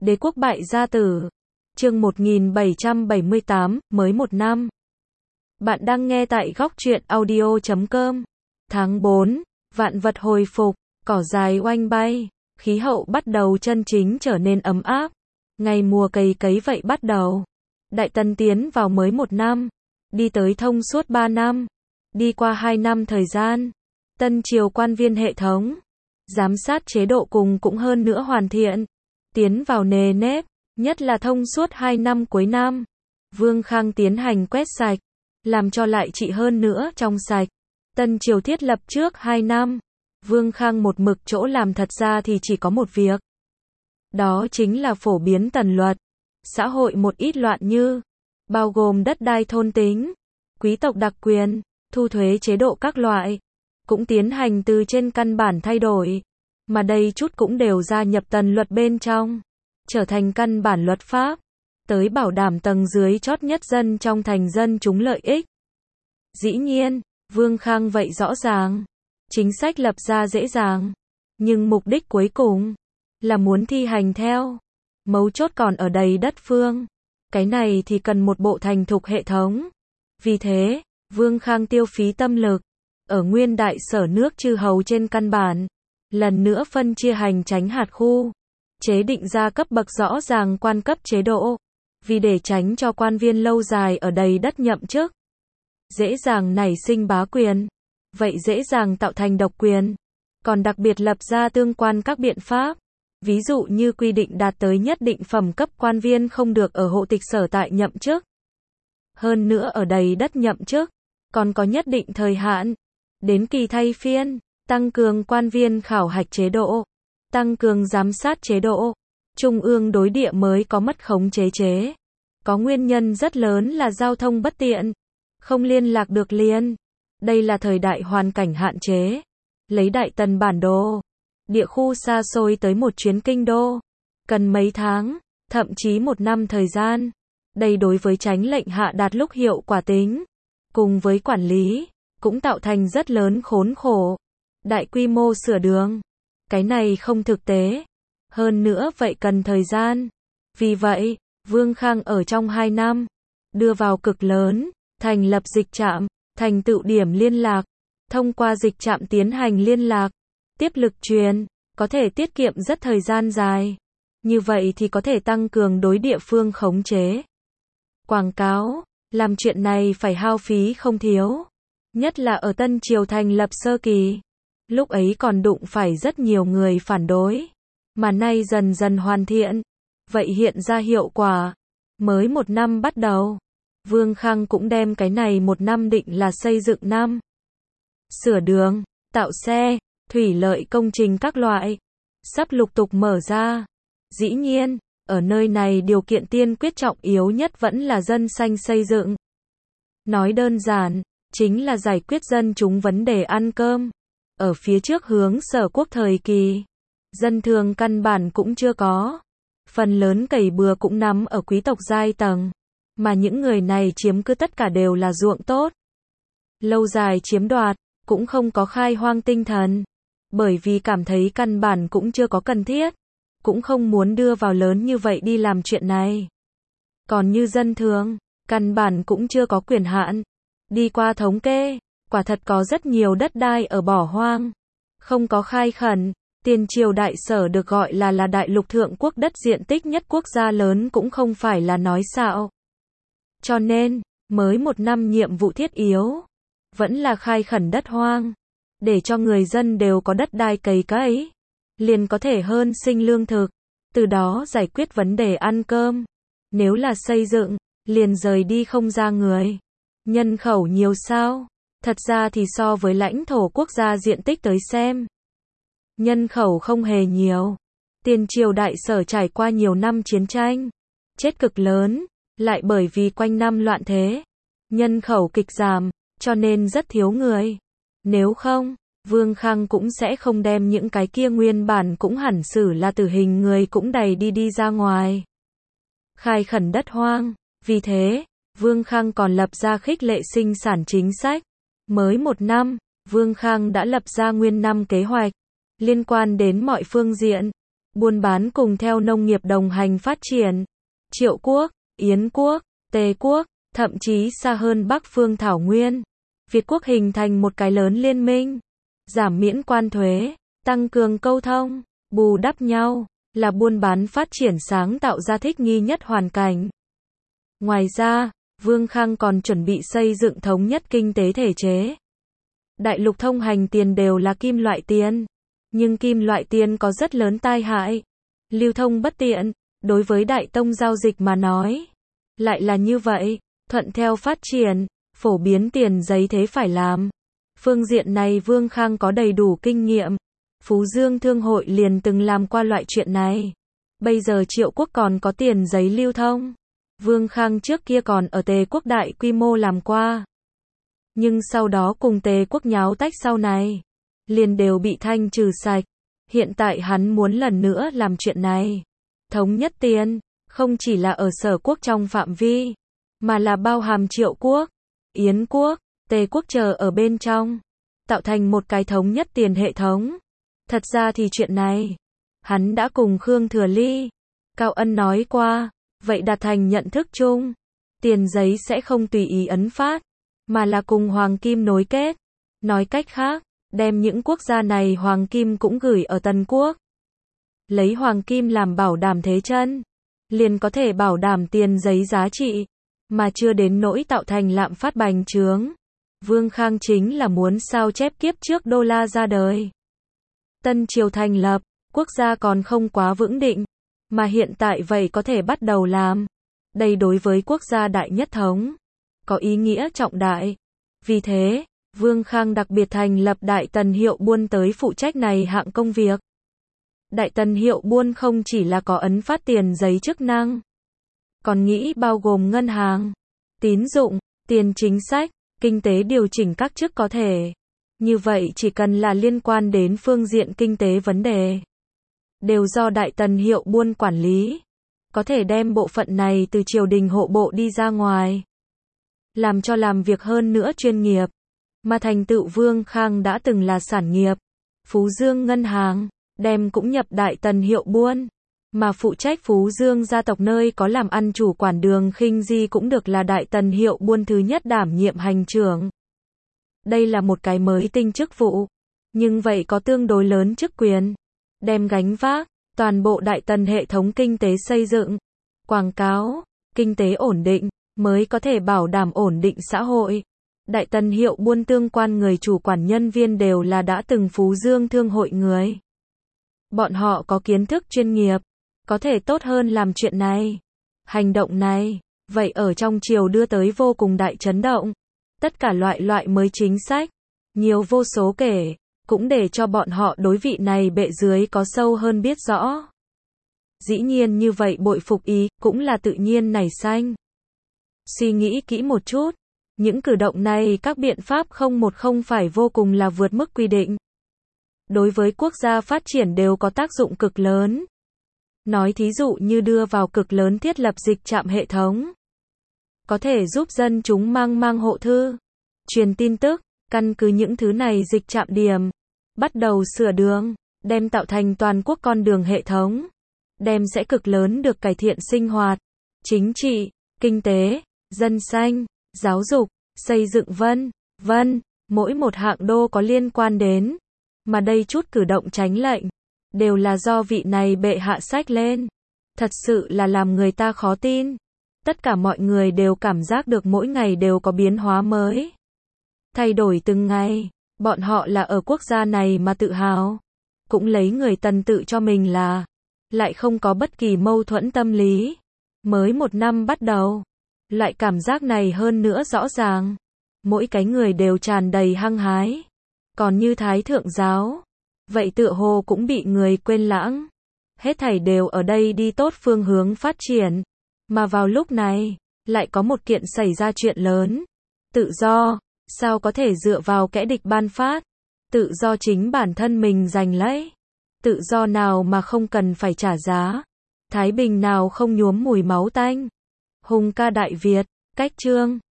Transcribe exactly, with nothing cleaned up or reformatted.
Đế quốc bại gia tử. Chương một nghìn bảy trăm bảy mươi tám, mới một năm. Bạn đang nghe tại góc truyện audio chấm com. Tháng bốn, vạn vật hồi phục, cỏ dài oanh bay, khí hậu bắt đầu chân chính trở nên ấm áp. Ngày mùa cày cấy vậy bắt đầu. Đại Tân tiến vào mới một năm, đi tới thông suốt ba năm, đi qua hai năm thời gian. Tân triều quan viên hệ thống, giám sát chế độ cùng cũng hơn nữa hoàn thiện, tiến vào nề nếp, nhất là thông suốt hai năm cuối năm. Vương Khang tiến hành quét sạch, làm cho lại trị hơn nữa trong sạch. Tân triều thiết lập trước hai năm, Vương Khang một mực chỗ làm thật ra thì chỉ có một việc. Đó chính là phổ biến tần luật, xã hội một ít loạn như, bao gồm đất đai thôn tính, quý tộc đặc quyền, thu thuế chế độ các loại, cũng tiến hành từ trên căn bản thay đổi, mà đây chút cũng đều gia nhập tần luật bên trong, trở thành căn bản luật pháp, tới bảo đảm tầng dưới chót nhất dân trong thành dân chúng lợi ích. Dĩ nhiên, Vương Khang vậy rõ ràng, chính sách lập ra dễ dàng, nhưng mục đích cuối cùng là muốn thi hành theo. Mấu chốt còn ở đầy đất phương. Cái này thì cần một bộ thành thục hệ thống. Vì thế, Vương Khang tiêu phí tâm lực ở nguyên đại sở nước chư hầu trên căn bản, lần nữa phân chia hành chánh hạt khu, chế định ra cấp bậc rõ ràng quan cấp chế độ, vì để tránh cho quan viên lâu dài ở đầy đất nhậm chức, dễ dàng nảy sinh bá quyền, vậy dễ dàng tạo thành độc quyền, còn đặc biệt lập ra tương quan các biện pháp, ví dụ như quy định đạt tới nhất định phẩm cấp quan viên không được ở hộ tịch sở tại nhậm chức. Hơn nữa ở đầy đất nhậm chức, còn có nhất định thời hạn, đến kỳ thay phiên, tăng cường quan viên khảo hạch chế độ, tăng cường giám sát chế độ, trung ương đối địa mới có mất khống chế chế. Có nguyên nhân rất lớn là giao thông bất tiện, không liên lạc được liền. Đây là thời đại hoàn cảnh hạn chế. Lấy Đại Tần bản đồ, địa khu xa xôi tới một chuyến kinh đô, cần mấy tháng, thậm chí một năm thời gian. Đây đối với chánh lệnh hạ đạt lúc hiệu quả tính, cùng với quản lý, cũng tạo thành rất lớn khốn khổ. Đại quy mô sửa đường, cái này không thực tế. Hơn nữa vậy cần thời gian. Vì vậy, Vương Khang ở trong hai năm, đưa vào cực lớn, thành lập dịch trạm, thành tựu điểm liên lạc, thông qua dịch trạm tiến hành liên lạc, tiếp lực truyền, có thể tiết kiệm rất thời gian dài. Như vậy thì có thể tăng cường đối địa phương khống chế. Quảng cáo, làm chuyện này phải hao phí không thiếu. Nhất là ở Tân Triều thành lập sơ kỳ. Lúc ấy còn đụng phải rất nhiều người phản đối. Mà nay dần dần hoàn thiện. Vậy hiện ra hiệu quả. Mới một năm bắt đầu. Vương Khang cũng đem cái này một năm định là xây dựng năm. Sửa đường, tạo xe, thủy lợi công trình các loại. Sắp lục tục mở ra. Dĩ nhiên, ở nơi này điều kiện tiên quyết trọng yếu nhất vẫn là dân xanh xây dựng. Nói đơn giản, chính là giải quyết dân chúng vấn đề ăn cơm. Ở phía trước hướng sở quốc thời kỳ, dân thường căn bản cũng chưa có. Phần lớn cày bừa cũng nằm ở quý tộc giai tầng, mà những người này chiếm cứ tất cả đều là ruộng tốt. Lâu dài chiếm đoạt, cũng không có khai hoang tinh thần, bởi vì cảm thấy căn bản cũng chưa có cần thiết, cũng không muốn đưa vào lớn như vậy đi làm chuyện này. Còn như dân thường, căn bản cũng chưa có quyền hạn. Đi qua thống kê, quả thật có rất nhiều đất đai ở bỏ hoang, không có khai khẩn. Tiền triều đại sở được gọi là là đại lục thượng quốc, đất diện tích nhất quốc gia lớn cũng không phải là nói xạo. Cho nên, mới một năm nhiệm vụ thiết yếu, vẫn là khai khẩn đất hoang, để cho người dân đều có đất đai cày cấy, liền có thể hơn sinh lương thực, từ đó giải quyết vấn đề ăn cơm. Nếu là xây dựng, liền rời đi không ra người. Nhân khẩu nhiều sao? Thật ra thì so với lãnh thổ quốc gia diện tích tới xem, nhân khẩu không hề nhiều. Tiền triều đại sở trải qua nhiều năm chiến tranh, chết cực lớn, lại bởi vì quanh năm loạn thế, nhân khẩu kịch giảm, cho nên rất thiếu người. Nếu không, Vương Khang cũng sẽ không đem những cái kia nguyên bản cũng hẳn xử là tử hình người cũng đầy đi đi ra ngoài. Khai khẩn đất hoang, vì thế, Vương Khang còn lập ra khích lệ sinh sản chính sách. Mới một năm, Vương Khang đã lập ra nguyên năm kế hoạch, liên quan đến mọi phương diện, buôn bán cùng theo nông nghiệp đồng hành phát triển. Triệu quốc, Yến quốc, Tề quốc, thậm chí xa hơn Bắc phương Thảo Nguyên, Việt quốc hình thành một cái lớn liên minh, giảm miễn quan thuế, tăng cường câu thông, bù đắp nhau, là buôn bán phát triển sáng tạo ra thích nghi nhất hoàn cảnh. Ngoài ra, Vương Khang còn chuẩn bị xây dựng thống nhất kinh tế thể chế. Đại lục thông hành tiền đều là kim loại tiền, nhưng kim loại tiền có rất lớn tai hại, lưu thông bất tiện, đối với đại tông giao dịch mà nói. Lại là như vậy, thuận theo phát triển, phổ biến tiền giấy thế phải làm. Phương diện này Vương Khang có đầy đủ kinh nghiệm. Phú Dương Thương hội liền từng làm qua loại chuyện này. Bây giờ Triệu quốc còn có tiền giấy lưu thông. Vương Khang trước kia còn ở Tề quốc đại quy mô làm qua. Nhưng sau đó cùng Tề quốc nháo tách sau này, liền đều bị thanh trừ sạch. Hiện tại hắn muốn lần nữa làm chuyện này. Thống nhất tiền, không chỉ là ở Sở quốc trong phạm vi, mà là bao hàm Triệu quốc, Yến quốc, Tề quốc chờ ở bên trong, tạo thành một cái thống nhất tiền hệ thống. Thật ra thì chuyện này, hắn đã cùng Khương Thừa Ly, Cao Ân nói qua, vậy đạt thành nhận thức chung. Tiền giấy sẽ không tùy ý ấn phát, mà là cùng hoàng kim nối kết. Nói cách khác, đem những quốc gia này hoàng kim cũng gửi ở Tần quốc. Lấy hoàng kim làm bảo đảm thế chân, liền có thể bảo đảm tiền giấy giá trị, mà chưa đến nỗi tạo thành lạm phát bành trướng. Vương Khang chính là muốn sao chép kiếp trước đô la ra đời. Tân triều thành lập, quốc gia còn không quá vững định, mà hiện tại vậy có thể bắt đầu làm. Đây đối với quốc gia đại nhất thống, có ý nghĩa trọng đại. Vì thế, Vương Khang đặc biệt thành lập Đại Tần Hiệu Buôn tới phụ trách này hạng công việc. Đại Tần Hiệu Buôn không chỉ là có ấn phát tiền giấy chức năng, còn nghĩ bao gồm ngân hàng, tín dụng, tiền chính sách, kinh tế điều chỉnh các chức có thể. Như vậy chỉ cần là liên quan đến phương diện kinh tế vấn đề, đều do Đại Tần Hiệu Buôn quản lý. Có thể đem bộ phận này từ triều đình hộ bộ đi ra ngoài, làm cho làm việc hơn nữa chuyên nghiệp. Mà thành tựu Vương Khang đã từng là sản nghiệp, Phú Dương Ngân hàng, đem cũng nhập Đại Tần Hiệu Buôn. Mà phụ trách Phú Dương gia tộc nơi có làm ăn chủ quản Đường Khinh Di cũng được là Đại Tần Hiệu Buôn thứ nhất đảm nhiệm hành trưởng. Đây là một cái mới tinh chức vụ, nhưng vậy có tương đối lớn chức quyền, đem gánh vác toàn bộ Đại Tần hệ thống kinh tế xây dựng, quảng cáo, kinh tế ổn định, mới có thể bảo đảm ổn định xã hội. Đại Tần Hiệu Buôn tương quan người chủ quản nhân viên đều là đã từng Phú Dương Thương hội người. Bọn họ có kiến thức chuyên nghiệp, có thể tốt hơn làm chuyện này. Hành động này, vậy ở trong triều đưa tới vô cùng đại chấn động. Tất cả loại loại mới chính sách, nhiều vô số kể, cũng để cho bọn họ đối vị này bệ dưới có sâu hơn biết rõ. Dĩ nhiên như vậy bội phục ý, cũng là tự nhiên nảy sanh. Suy nghĩ kỹ một chút, những cử động này các biện pháp không một không phải vô cùng là vượt mức quy định. Đối với quốc gia phát triển đều có tác dụng cực lớn. Nói thí dụ như đưa vào cực lớn thiết lập dịch trạm hệ thống, có thể giúp dân chúng mang mang hộ thư, truyền tin tức, căn cứ những thứ này dịch trạm điểm, bắt đầu sửa đường, đem tạo thành toàn quốc con đường hệ thống, đem sẽ cực lớn được cải thiện sinh hoạt, chính trị, kinh tế, dân xanh, giáo dục, xây dựng vân vân, mỗi một hạng đô có liên quan đến. Mà đây chút cử động tránh lệnh, đều là do vị này bệ hạ sách lên. Thật sự là làm người ta khó tin. Tất cả mọi người đều cảm giác được mỗi ngày đều có biến hóa mới. Thay đổi từng ngày, bọn họ là ở quốc gia này mà tự hào. Cũng lấy người Tần tự cho mình là, lại không có bất kỳ mâu thuẫn tâm lý. Mới một năm bắt đầu, loại cảm giác này hơn nữa rõ ràng. Mỗi cái người đều tràn đầy hăng hái. Còn như Thái Thượng Giáo, vậy tựa hồ cũng bị người quên lãng. Hết thảy đều ở đây đi tốt phương hướng phát triển. Mà vào lúc này, lại có một kiện xảy ra chuyện lớn. Tự do, sao có thể dựa vào kẻ địch ban phát? Tự do chính bản thân mình giành lấy. Tự do nào mà không cần phải trả giá? Thái bình nào không nhuốm mùi máu tanh? Hùng ca Đại Việt, cách chương